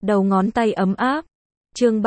đầu ngón tay ấm áp. Chương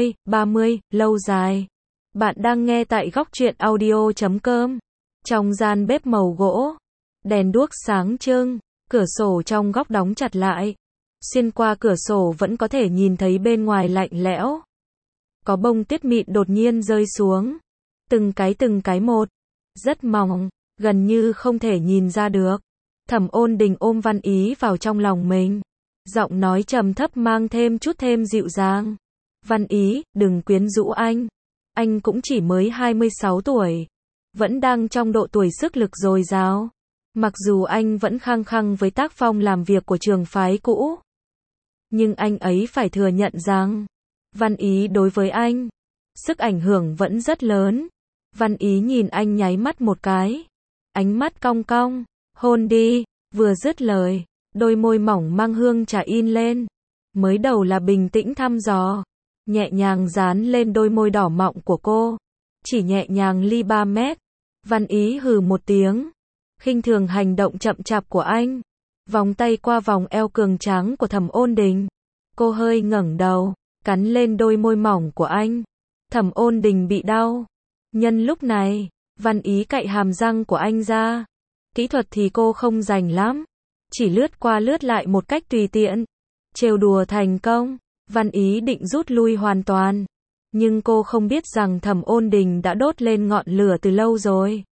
30, lâu dài. Bạn đang nghe tại góc truyện audio.com. Trong gian bếp màu gỗ, đèn đuốc sáng trưng, cửa sổ trong góc đóng chặt lại. Xuyên qua cửa sổ vẫn có thể nhìn thấy bên ngoài lạnh lẽo. Có bông tuyết mịn đột nhiên rơi xuống. Từng cái một. Rất mỏng, gần như không thể nhìn ra được. Thẩm Ôn Đình ôm Văn Ý vào trong lòng mình. Giọng nói trầm thấp mang chút thêm dịu dàng. Văn Ý, đừng quyến rũ anh. Anh cũng chỉ mới 26 tuổi. Vẫn đang trong độ tuổi sức lực dồi dào. Mặc dù anh vẫn khăng khăng với tác phong làm việc của trường phái cũ. Nhưng anh ấy phải thừa nhận rằng, Văn Ý đối với anh, sức ảnh hưởng vẫn rất lớn. Văn Ý nhìn anh nháy mắt một cái. Ánh mắt cong cong, hôn đi, vừa dứt lời, đôi môi mỏng mang hương trà in lên. Mới đầu là bình tĩnh thăm dò, nhẹ nhàng dán lên đôi môi đỏ mọng của cô. Chỉ nhẹ nhàng ly 3 mét. Văn Ý hừ một tiếng, khinh thường hành động chậm chạp của anh. Vòng tay qua vòng eo cường tráng của Thẩm Ôn Đình. Cô hơi ngẩng đầu, cắn lên đôi môi mỏng của anh. Thẩm Ôn Đình bị đau. Nhân lúc này, Văn Ý cạy hàm răng của anh ra. Kỹ thuật thì cô không rành lắm, chỉ lướt qua lướt lại một cách tùy tiện. Trêu đùa thành công, Văn Ý định rút lui hoàn toàn. Nhưng cô không biết rằng Thẩm Ôn Đình đã đốt lên ngọn lửa từ lâu rồi.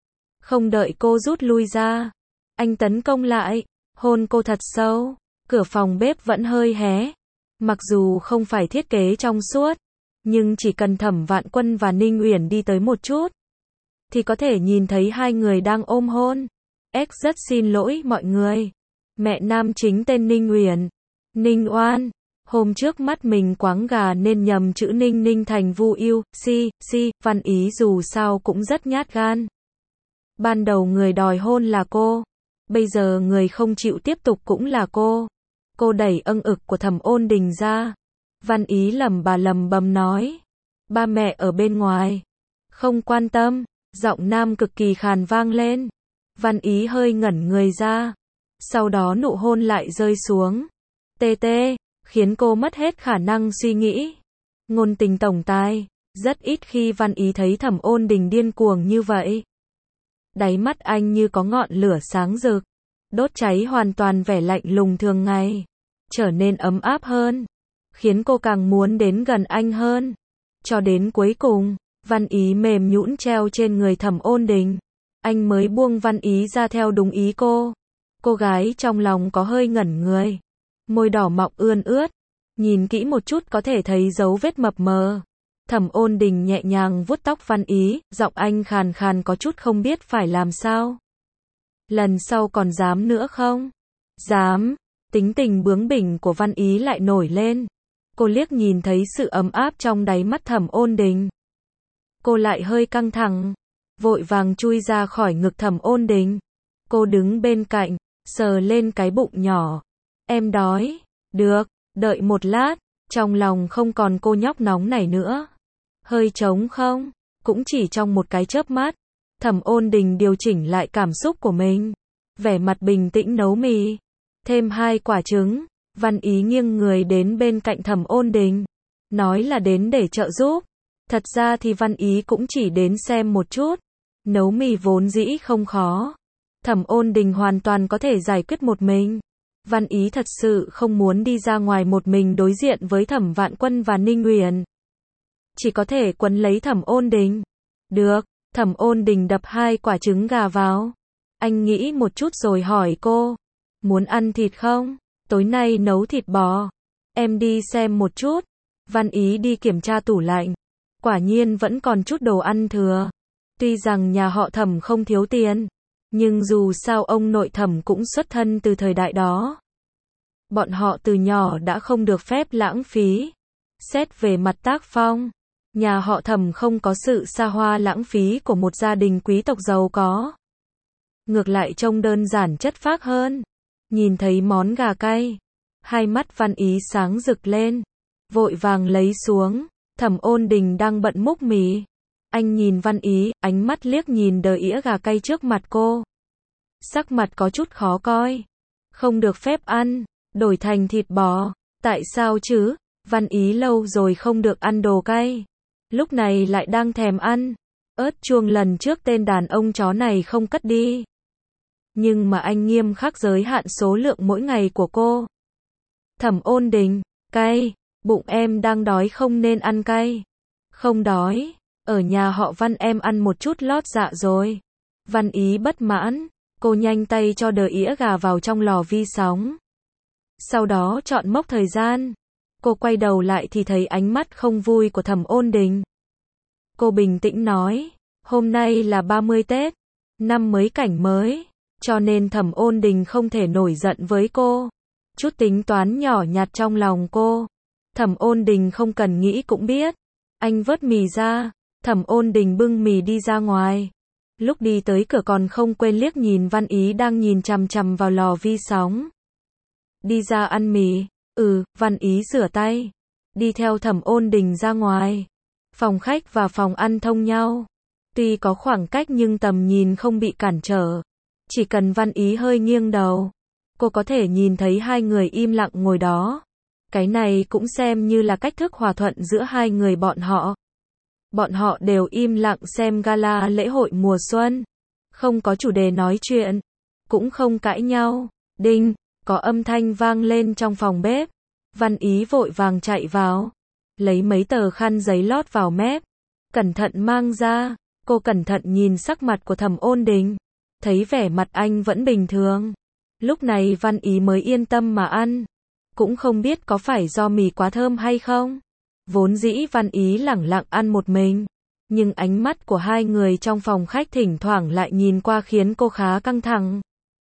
Không đợi cô rút lui ra, anh tấn công lại, hôn cô thật sâu. Cửa phòng bếp vẫn hơi hé. Mặc dù không phải thiết kế trong suốt, nhưng chỉ cần Thẩm Vạn Quân và Ninh Uyển đi tới một chút, thì có thể nhìn thấy hai người đang ôm hôn. Rất xin lỗi mọi người. Mẹ nam chính tên Ninh Uyển. Ninh Oan. Hôm trước mắt mình quáng gà nên nhầm chữ Ninh Ninh thành Vu Yêu. Văn Ý dù sao cũng rất nhát gan. Ban đầu người đòi hôn là cô. Bây giờ người không chịu tiếp tục cũng là cô. Cô đẩy âng ực của Thẩm Ôn Đình ra. Văn Ý lẩm bẩm nói. Ba mẹ ở bên ngoài. Không quan tâm. Giọng nam cực kỳ khàn vang lên. Văn Ý hơi ngẩn người ra. Sau đó nụ hôn lại rơi xuống. Tê, khiến cô mất hết khả năng suy nghĩ. Ngôn tình tổng tài. Rất ít khi Văn Ý thấy Thẩm Ôn Đình điên cuồng như vậy. Đáy mắt anh như có ngọn lửa sáng rực. Đốt cháy hoàn toàn vẻ lạnh lùng thường ngày. Trở nên ấm áp hơn. Khiến cô càng muốn đến gần anh hơn. Cho đến cuối cùng, Văn Ý mềm nhũn treo trên người Thẩm Ôn Đình. Anh mới buông Văn Ý ra theo đúng ý cô. Cô gái trong lòng có hơi ngẩn người. Môi đỏ mọng ươn ướt. Nhìn kỹ một chút có thể thấy dấu vết mập mờ. Thẩm Ôn Đình nhẹ nhàng vuốt tóc Văn Ý, giọng anh khàn khàn có chút không biết phải làm sao. Lần sau còn dám nữa không? Dám. Tính tình bướng bỉnh của Văn Ý lại nổi lên. Cô liếc nhìn thấy sự ấm áp trong đáy mắt Thẩm Ôn Đình. Cô lại hơi căng thẳng, vội vàng chui ra khỏi ngực Thẩm Ôn Đình. Cô đứng bên cạnh, sờ lên cái bụng nhỏ. Em đói. Được, đợi một lát. Trong lòng không còn cô nhóc nóng này nữa. Hơi trống không? Cũng chỉ trong một cái chớp mắt. Thẩm Ôn Đình điều chỉnh lại cảm xúc của mình. Vẻ mặt bình tĩnh nấu mì. Thêm 2 quả trứng. Văn Ý nghiêng người đến bên cạnh Thẩm Ôn Đình. Nói là đến để trợ giúp. Thật ra thì Văn Ý cũng chỉ đến xem một chút. Nấu mì vốn dĩ không khó. Thẩm Ôn Đình hoàn toàn có thể giải quyết một mình. Văn Ý thật sự không muốn đi ra ngoài một mình đối diện với Thẩm Vạn Quân và Ninh Uyển. Chỉ có thể quấn lấy Thẩm Ôn Đình. Được, Thẩm Ôn Đình đập 2 quả trứng gà vào. Anh nghĩ một chút rồi hỏi cô. Muốn ăn thịt không? Tối nay nấu thịt bò. Em đi xem một chút. Văn Ý đi kiểm tra tủ lạnh. Quả nhiên vẫn còn chút đồ ăn thừa. Tuy rằng nhà họ Thẩm không thiếu tiền, nhưng dù sao ông nội Thẩm cũng xuất thân từ thời đại đó. Bọn họ từ nhỏ đã không được phép lãng phí. Xét về mặt tác phong, nhà họ Thẩm không có sự xa hoa lãng phí của một gia đình quý tộc giàu có. Ngược lại trông đơn giản chất phác hơn. Nhìn thấy món gà cay, hai mắt Văn Ý sáng rực lên, vội vàng lấy xuống. Thẩm Ôn Đình đang bận múc mì. Anh nhìn Văn Ý, ánh mắt liếc nhìn đờ ĩa gà cay trước mặt cô. Sắc mặt có chút khó coi. Không được phép ăn, đổi thành thịt bò. Tại sao chứ? Văn Ý lâu rồi không được ăn đồ cay. Lúc này lại đang thèm ăn. Ớt chuông lần trước tên đàn ông chó này không cất đi. Nhưng mà anh nghiêm khắc giới hạn số lượng mỗi ngày của cô. Thẩm Ôn Đình, cay, bụng em đang đói không nên ăn cay. Không đói, ở nhà họ Văn em ăn một chút lót dạ rồi. Văn Ý bất mãn, cô nhanh tay cho đờ ĩa gà vào trong lò vi sóng. Sau đó chọn mốc thời gian. Cô quay đầu lại thì thấy ánh mắt không vui của Thẩm Ôn Đình. Cô bình tĩnh nói, hôm nay là 30 Tết, năm mới cảnh mới, cho nên Thẩm Ôn Đình không thể nổi giận với cô. Chút tính toán nhỏ nhặt trong lòng cô. Thẩm Ôn Đình không cần nghĩ cũng biết. Anh vớt mì ra, Thẩm Ôn Đình bưng mì đi ra ngoài. Lúc đi tới cửa còn không quên liếc nhìn Văn Ý đang nhìn chằm chằm vào lò vi sóng. Đi ra ăn mì. Văn Ý rửa tay. Đi theo Thẩm Ôn Đình ra ngoài. Phòng khách và phòng ăn thông nhau. Tuy có khoảng cách nhưng tầm nhìn không bị cản trở. Chỉ cần Văn Ý hơi nghiêng đầu, cô có thể nhìn thấy hai người im lặng ngồi đó. Cái này cũng xem như là cách thức hòa thuận giữa hai người bọn họ. Bọn họ đều im lặng xem gala lễ hội mùa xuân. Không có chủ đề nói chuyện. Cũng không cãi nhau. Đinh, có âm thanh vang lên trong phòng bếp. Văn Ý vội vàng chạy vào. Lấy mấy tờ khăn giấy lót vào mép. Cẩn thận mang ra. Cô cẩn thận nhìn sắc mặt của Thẩm Ôn Đình. Thấy vẻ mặt anh vẫn bình thường. Lúc này Văn Ý mới yên tâm mà ăn. Cũng không biết có phải do mì quá thơm hay không. Vốn dĩ Văn Ý lẳng lặng ăn một mình. Nhưng ánh mắt của hai người trong phòng khách thỉnh thoảng lại nhìn qua khiến cô khá căng thẳng.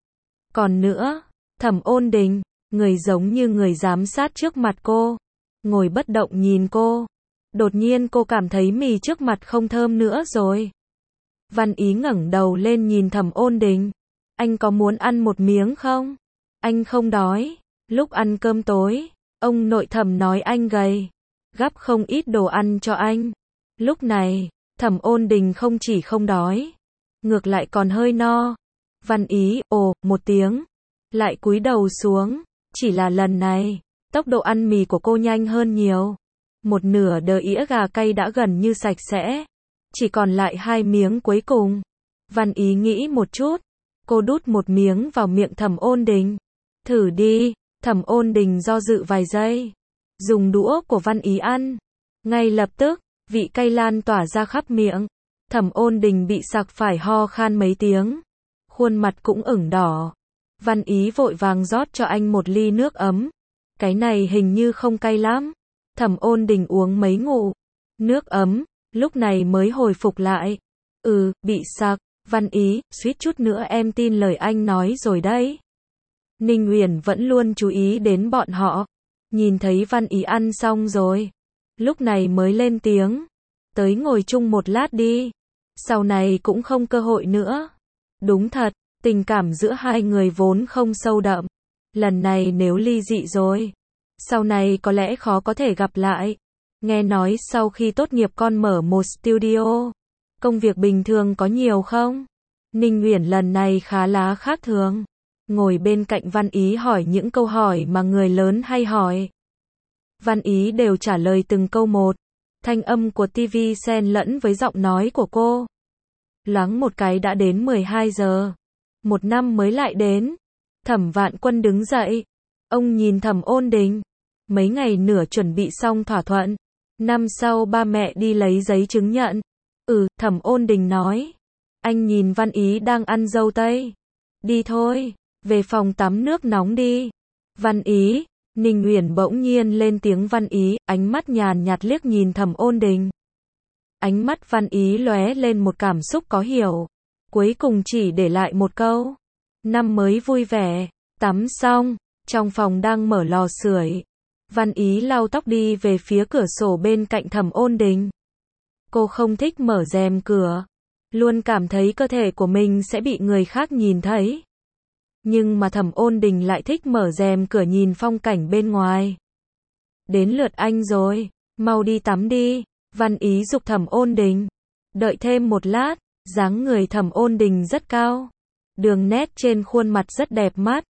Còn nữa, Thẩm Ôn Đình, người giống như người giám sát trước mặt cô. Ngồi bất động nhìn cô. Đột nhiên cô cảm thấy mì trước mặt không thơm nữa rồi. Văn Ý ngẩng đầu lên nhìn Thẩm Ôn Đình. Anh có muốn ăn một miếng không? Anh không đói. Lúc ăn cơm tối, ông nội Thẩm nói anh gầy. Gắp không ít đồ ăn cho anh. Lúc này, Thẩm Ôn Đình không chỉ không đói, ngược lại còn hơi no. Văn Ý, một tiếng, lại cúi đầu xuống. Chỉ là lần này, tốc độ ăn mì của cô nhanh hơn nhiều. Một nửa đờ ĩa gà cay đã gần như sạch sẽ. Chỉ còn lại 2 miếng cuối cùng. Văn Ý nghĩ một chút. Cô đút một miếng vào miệng Thẩm Ôn Đình. Thử đi. Thẩm Ôn Đình do dự vài giây. Dùng đũa của Văn Ý ăn. Ngay lập tức, vị cay lan tỏa ra khắp miệng. Thẩm Ôn Đình bị sặc phải ho khan mấy tiếng. Khuôn mặt cũng ửng đỏ. Văn Ý vội vàng rót cho anh một ly nước ấm. Cái này hình như không cay lắm. Thẩm Ôn Đình uống mấy ngụm nước ấm, lúc này mới hồi phục lại. Bị sặc. Văn Ý, suýt chút nữa em tin lời anh nói rồi đấy. Ninh Uyển vẫn luôn chú ý đến bọn họ. Nhìn thấy Văn Ý ăn xong rồi, lúc này mới lên tiếng. Tới ngồi chung một lát đi. Sau này cũng không cơ hội nữa. Đúng thật, tình cảm giữa hai người vốn không sâu đậm. Lần này nếu ly dị rồi, sau này có lẽ khó có thể gặp lại. Nghe nói sau khi tốt nghiệp con mở một studio. Công việc bình thường có nhiều không? Ninh Uyển lần này khá là khác thường. Ngồi bên cạnh Văn Ý hỏi những câu hỏi mà người lớn hay hỏi. Văn Ý đều trả lời từng câu một. Thanh âm của TV xen lẫn với giọng nói của cô. Loáng một cái đã đến 12 giờ. Một năm mới lại đến. Thẩm Vạn Quân đứng dậy. Ông nhìn Thẩm Ôn Đình. Mấy ngày nữa chuẩn bị xong thỏa thuận. Năm sau ba mẹ đi lấy giấy chứng nhận. Thẩm Ôn Đình nói. Anh nhìn Văn Ý đang ăn dâu tây. Đi thôi, về phòng tắm nước nóng đi. Văn Ý. Ninh Uyển bỗng nhiên lên tiếng Văn Ý, ánh mắt nhàn nhạt liếc nhìn Thẩm Ôn Đình. Ánh mắt Văn Ý lóe lên một cảm xúc có hiểu. Cuối cùng chỉ để lại một câu. Năm mới vui vẻ. Tắm xong, trong phòng đang mở lò sưởi. Văn Ý lau tóc đi về phía cửa sổ bên cạnh Thẩm Ôn Đình. Cô không thích mở rèm cửa. Luôn cảm thấy cơ thể của mình sẽ bị người khác nhìn thấy. Nhưng mà Thẩm Ôn Đình lại thích mở rèm cửa nhìn phong cảnh bên ngoài. Đến lượt anh rồi, mau đi tắm đi. Văn Ý giục Thẩm Ôn Đình. Đợi thêm một lát, dáng người Thẩm Ôn Đình rất cao. Đường nét trên khuôn mặt rất đẹp mắt.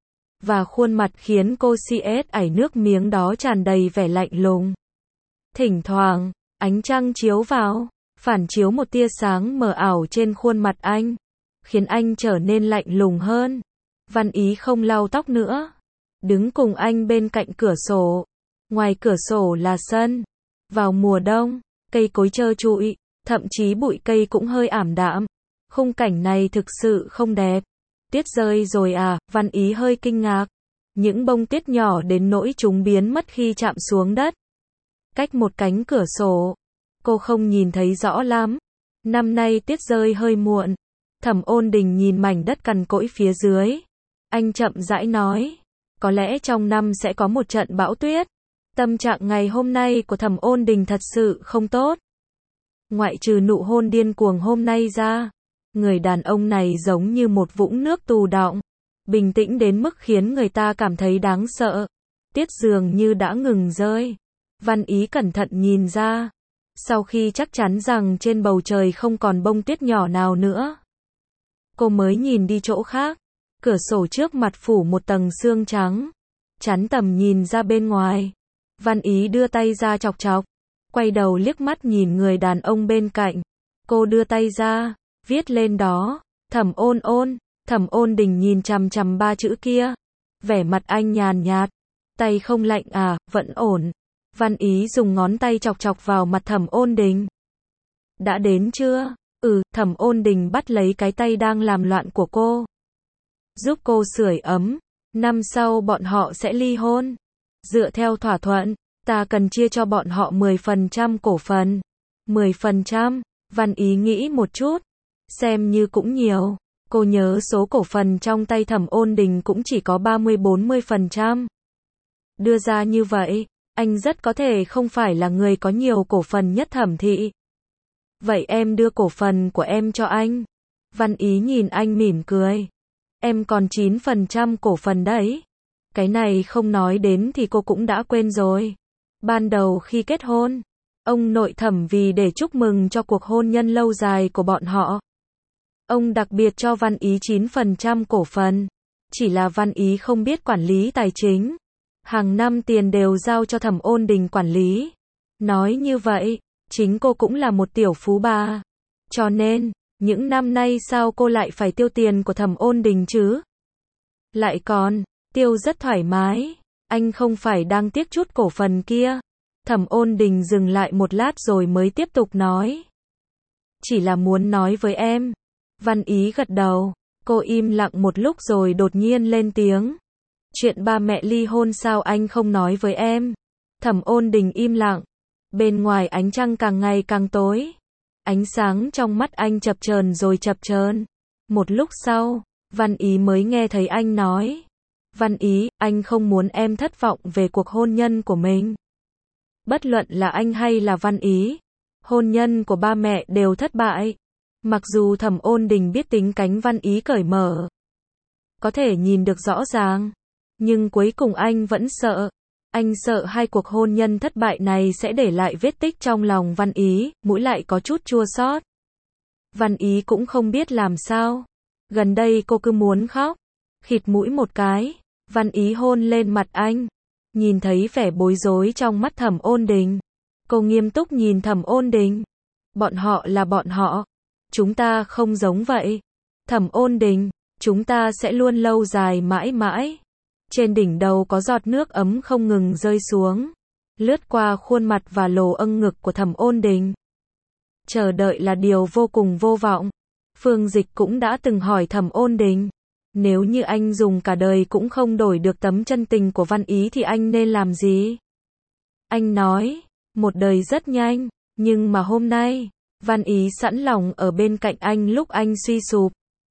và khuôn mặt khiến cô CS ảy nước miếng đó tràn đầy vẻ lạnh lùng. Thỉnh thoảng, ánh trăng chiếu vào, phản chiếu một tia sáng mờ ảo trên khuôn mặt anh, khiến anh trở nên lạnh lùng hơn. Văn Ý không lau tóc nữa, đứng cùng anh bên cạnh cửa sổ. Ngoài cửa sổ là sân. Vào mùa đông, cây cối trơ trụi, thậm chí bụi cây cũng hơi ảm đạm. Khung cảnh này thực sự không đẹp. Tuyết rơi rồi à? Văn Ý hơi kinh ngạc. Những bông tuyết nhỏ đến nỗi chúng biến mất khi chạm xuống đất. Cách một cánh cửa sổ, cô không nhìn thấy rõ lắm. Năm nay tuyết rơi hơi muộn. Thẩm Ôn Đình nhìn mảnh đất cằn cỗi phía dưới. Anh chậm rãi nói, có lẽ trong năm sẽ có một trận bão tuyết. Tâm trạng ngày hôm nay của Thẩm Ôn Đình thật sự không tốt. Ngoại trừ nụ hôn điên cuồng hôm nay ra, người đàn ông này giống như một vũng nước tù đọng, bình tĩnh đến mức khiến người ta cảm thấy đáng sợ. Tuyết dường như đã ngừng rơi. Văn Ý cẩn thận nhìn ra. Sau khi chắc chắn rằng trên bầu trời không còn bông tuyết nhỏ nào nữa, cô mới nhìn đi chỗ khác. Cửa sổ trước mặt phủ một tầng sương trắng, chắn tầm nhìn ra bên ngoài. Văn Ý đưa tay ra chọc chọc, quay đầu liếc mắt nhìn người đàn ông bên cạnh. Cô đưa tay ra, viết lên đó, Thẩm Ôn Ôn. Thẩm Ôn Đình nhìn chằm chằm ba chữ kia. Vẻ mặt anh nhàn nhạt. Tay không lạnh à? Vẫn ổn. Văn Ý dùng ngón tay chọc chọc vào mặt Thẩm Ôn Đình. Đã đến chưa? Thẩm Ôn Đình bắt lấy cái tay đang làm loạn của cô. Giúp cô sưởi ấm. Năm sau bọn họ sẽ ly hôn. Dựa theo thỏa thuận, ta cần chia cho bọn họ 10% cổ phần. 10%, Văn Ý nghĩ một chút. Xem như cũng nhiều. Cô nhớ số cổ phần trong tay Thẩm Ôn Đình cũng chỉ có 30-40%. Đưa ra như vậy, anh rất có thể không phải là người có nhiều cổ phần nhất Thẩm thị. Vậy em đưa cổ phần của em cho anh. Văn Ý nhìn anh mỉm cười. Em còn 9% cổ phần đấy. Cái này không nói đến thì cô cũng đã quên rồi. Ban đầu khi kết hôn, ông nội Thẩm vì để chúc mừng cho cuộc hôn nhân lâu dài của bọn họ, ông đặc biệt cho Văn Ý 9% cổ phần. Chỉ là Văn Ý không biết quản lý tài chính. Hàng năm tiền đều giao cho Thẩm Ôn Đình quản lý. Nói như vậy, chính cô cũng là một tiểu phú bà. Cho nên, những năm nay sao cô lại phải tiêu tiền của Thẩm Ôn Đình chứ? Lại còn, tiêu rất thoải mái. Anh không phải đang tiếc chút cổ phần kia. Thẩm Ôn Đình dừng lại một lát rồi mới tiếp tục nói. Chỉ là muốn nói với em. Văn Ý gật đầu. Cô im lặng một lúc rồi đột nhiên lên tiếng. Chuyện ba mẹ ly hôn sao anh không nói với em? Thẩm Ôn Đình im lặng. Bên ngoài ánh trăng càng ngày càng tối. Ánh sáng trong mắt anh chập chờn rồi chập chờn. Một lúc sau, Văn Ý mới nghe thấy anh nói. Văn Ý, anh không muốn em thất vọng về cuộc hôn nhân của mình. Bất luận là anh hay là Văn Ý, hôn nhân của ba mẹ đều thất bại. Mặc dù Thẩm Ôn Đình biết tính cánh Văn Ý cởi mở, có thể nhìn được rõ ràng, nhưng cuối cùng anh vẫn sợ. Anh sợ hai cuộc hôn nhân thất bại này sẽ để lại vết tích trong lòng Văn Ý, mũi lại có chút chua xót. Văn Ý cũng không biết làm sao. Gần đây cô cứ muốn khóc. Khịt mũi một cái, Văn Ý hôn lên mặt anh. Nhìn thấy vẻ bối rối trong mắt Thẩm Ôn Đình, cô nghiêm túc nhìn Thẩm Ôn Đình. Bọn họ là bọn họ. Chúng ta không giống vậy. Thẩm Ôn Đình, chúng ta sẽ luôn lâu dài mãi mãi. Trên đỉnh đầu có giọt nước ấm không ngừng rơi xuống, lướt qua khuôn mặt và lồ âng ngực của Thẩm Ôn Đình. Chờ đợi là điều vô cùng vô vọng. Phương Dịch cũng đã từng hỏi Thẩm Ôn Đình, nếu như anh dùng cả đời cũng không đổi được tấm chân tình của Văn Ý thì anh nên làm gì? Anh nói, một đời rất nhanh, nhưng mà hôm nay, Văn Ý sẵn lòng ở bên cạnh anh lúc anh suy sụp.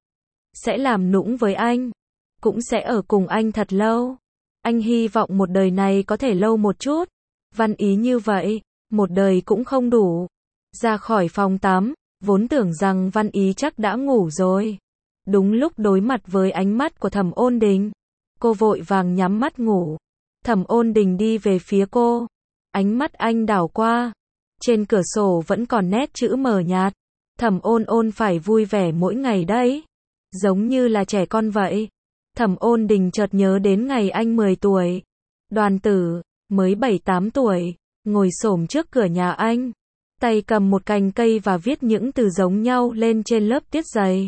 Sẽ làm nũng với anh, cũng sẽ ở cùng anh thật lâu. Anh hy vọng một đời này có thể lâu một chút. Văn Ý như vậy, một đời cũng không đủ. Ra khỏi phòng tắm, vốn tưởng rằng Văn Ý chắc đã ngủ rồi. Đúng lúc đối mặt với ánh mắt của Thẩm Ôn Đình, cô vội vàng nhắm mắt ngủ. Thẩm Ôn Đình đi về phía cô. Ánh mắt anh đảo qua. Trên cửa sổ vẫn còn nét chữ mờ nhạt. Thẩm Ôn Ôn phải vui vẻ mỗi ngày đấy. Giống như là trẻ con vậy. Thẩm Ôn Đình chợt nhớ đến ngày anh 10 tuổi. Đoàn Tử, mới 7-8 tuổi, ngồi xổm trước cửa nhà anh. Tay cầm một cành cây và viết những từ giống nhau lên trên lớp tiết dày.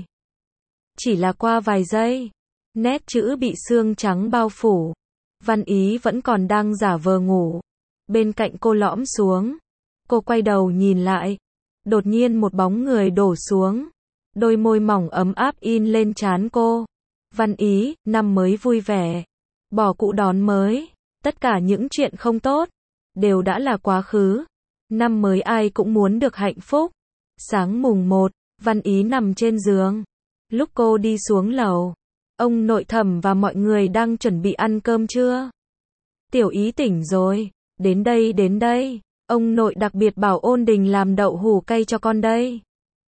Chỉ là qua vài giây, nét chữ bị sương trắng bao phủ. Văn Ý vẫn còn đang giả vờ ngủ. Bên cạnh cô lõm xuống. Cô quay đầu nhìn lại. Đột nhiên một bóng người đổ xuống. Đôi môi mỏng ấm áp in lên trán cô. Văn Ý, năm mới vui vẻ. Bỏ cũ đón mới. Tất cả những chuyện không tốt đều đã là quá khứ. Năm mới ai cũng muốn được hạnh phúc. Sáng mùng 1, Văn Ý nằm trên giường. Lúc cô đi xuống lầu, ông nội Thẩm và mọi người đang chuẩn bị ăn cơm trưa. Tiểu Ý tỉnh rồi, đến đây. Ông nội đặc biệt bảo Ôn Đình làm đậu hũ cay cho con đây.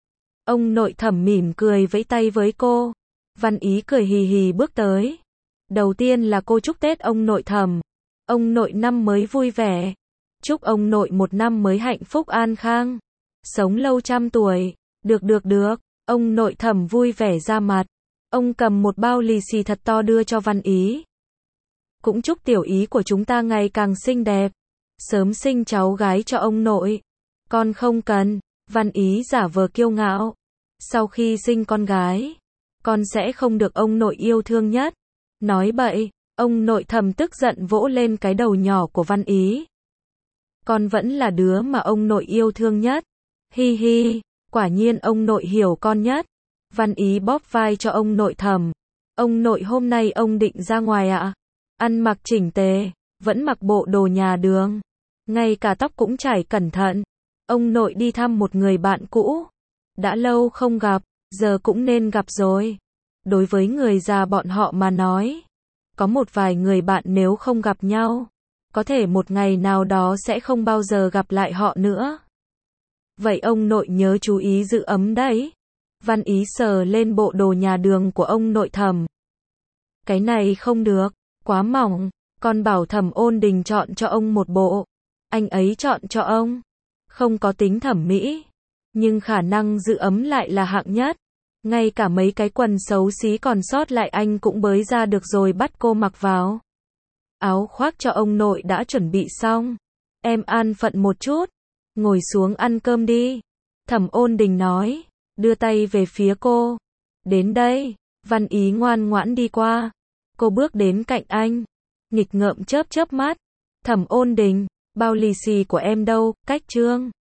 Ông nội Thẩm mỉm cười vẫy tay với cô. Văn Ý cười hì hì bước tới. Đầu tiên là cô chúc Tết ông nội Thẩm. Ông nội năm mới vui vẻ. Chúc ông nội một năm mới hạnh phúc an khang. Sống lâu trăm tuổi. Được. Ông nội Thẩm vui vẻ ra mặt. Ông cầm một bao lì xì thật to đưa cho Văn Ý. Cũng chúc Tiểu Ý của chúng ta ngày càng xinh đẹp. Sớm sinh cháu gái cho ông nội. Con không cần. Văn Ý giả vờ kiêu ngạo. Sau khi sinh con gái, con sẽ không được ông nội yêu thương nhất. Nói bậy. Ông nội Thẩm tức giận vỗ lên cái đầu nhỏ của Văn Ý. Con vẫn là đứa mà ông nội yêu thương nhất. Hi hi, quả nhiên ông nội hiểu con nhất. Văn Ý bóp vai cho ông nội Thẩm. Ông nội hôm nay ông định ra ngoài ạ? Ăn mặc chỉnh tề, vẫn mặc bộ đồ nhà đường. Ngay cả tóc cũng chải cẩn thận. Ông nội đi thăm một người bạn cũ. Đã lâu không gặp, giờ cũng nên gặp rồi. Đối với người già bọn họ mà nói, có một vài người bạn nếu không gặp nhau, có thể một ngày nào đó sẽ không bao giờ gặp lại họ nữa. Vậy ông nội nhớ chú ý giữ ấm đấy. Văn Ý sờ lên bộ đồ nhà đường của ông nội Thẩm. Cái này không được, quá mỏng. Con bảo Thẩm Ôn Đình chọn cho ông một bộ. Anh ấy chọn cho ông. Không có tính thẩm mỹ, nhưng khả năng giữ ấm lại là hạng nhất. Ngay cả mấy cái quần xấu xí còn sót lại anh cũng bới ra được rồi bắt cô mặc vào. Áo khoác cho ông nội đã chuẩn bị xong. Em an phận một chút. Ngồi xuống ăn cơm đi. Thẩm Ôn Đình nói, đưa tay về phía cô. Đến đây. Văn Ý ngoan ngoãn đi qua. Cô bước đến cạnh anh. Nghịch ngợm chớp mắt. Thẩm Ôn Đình, bao lì xì của em đâu, cách Trương.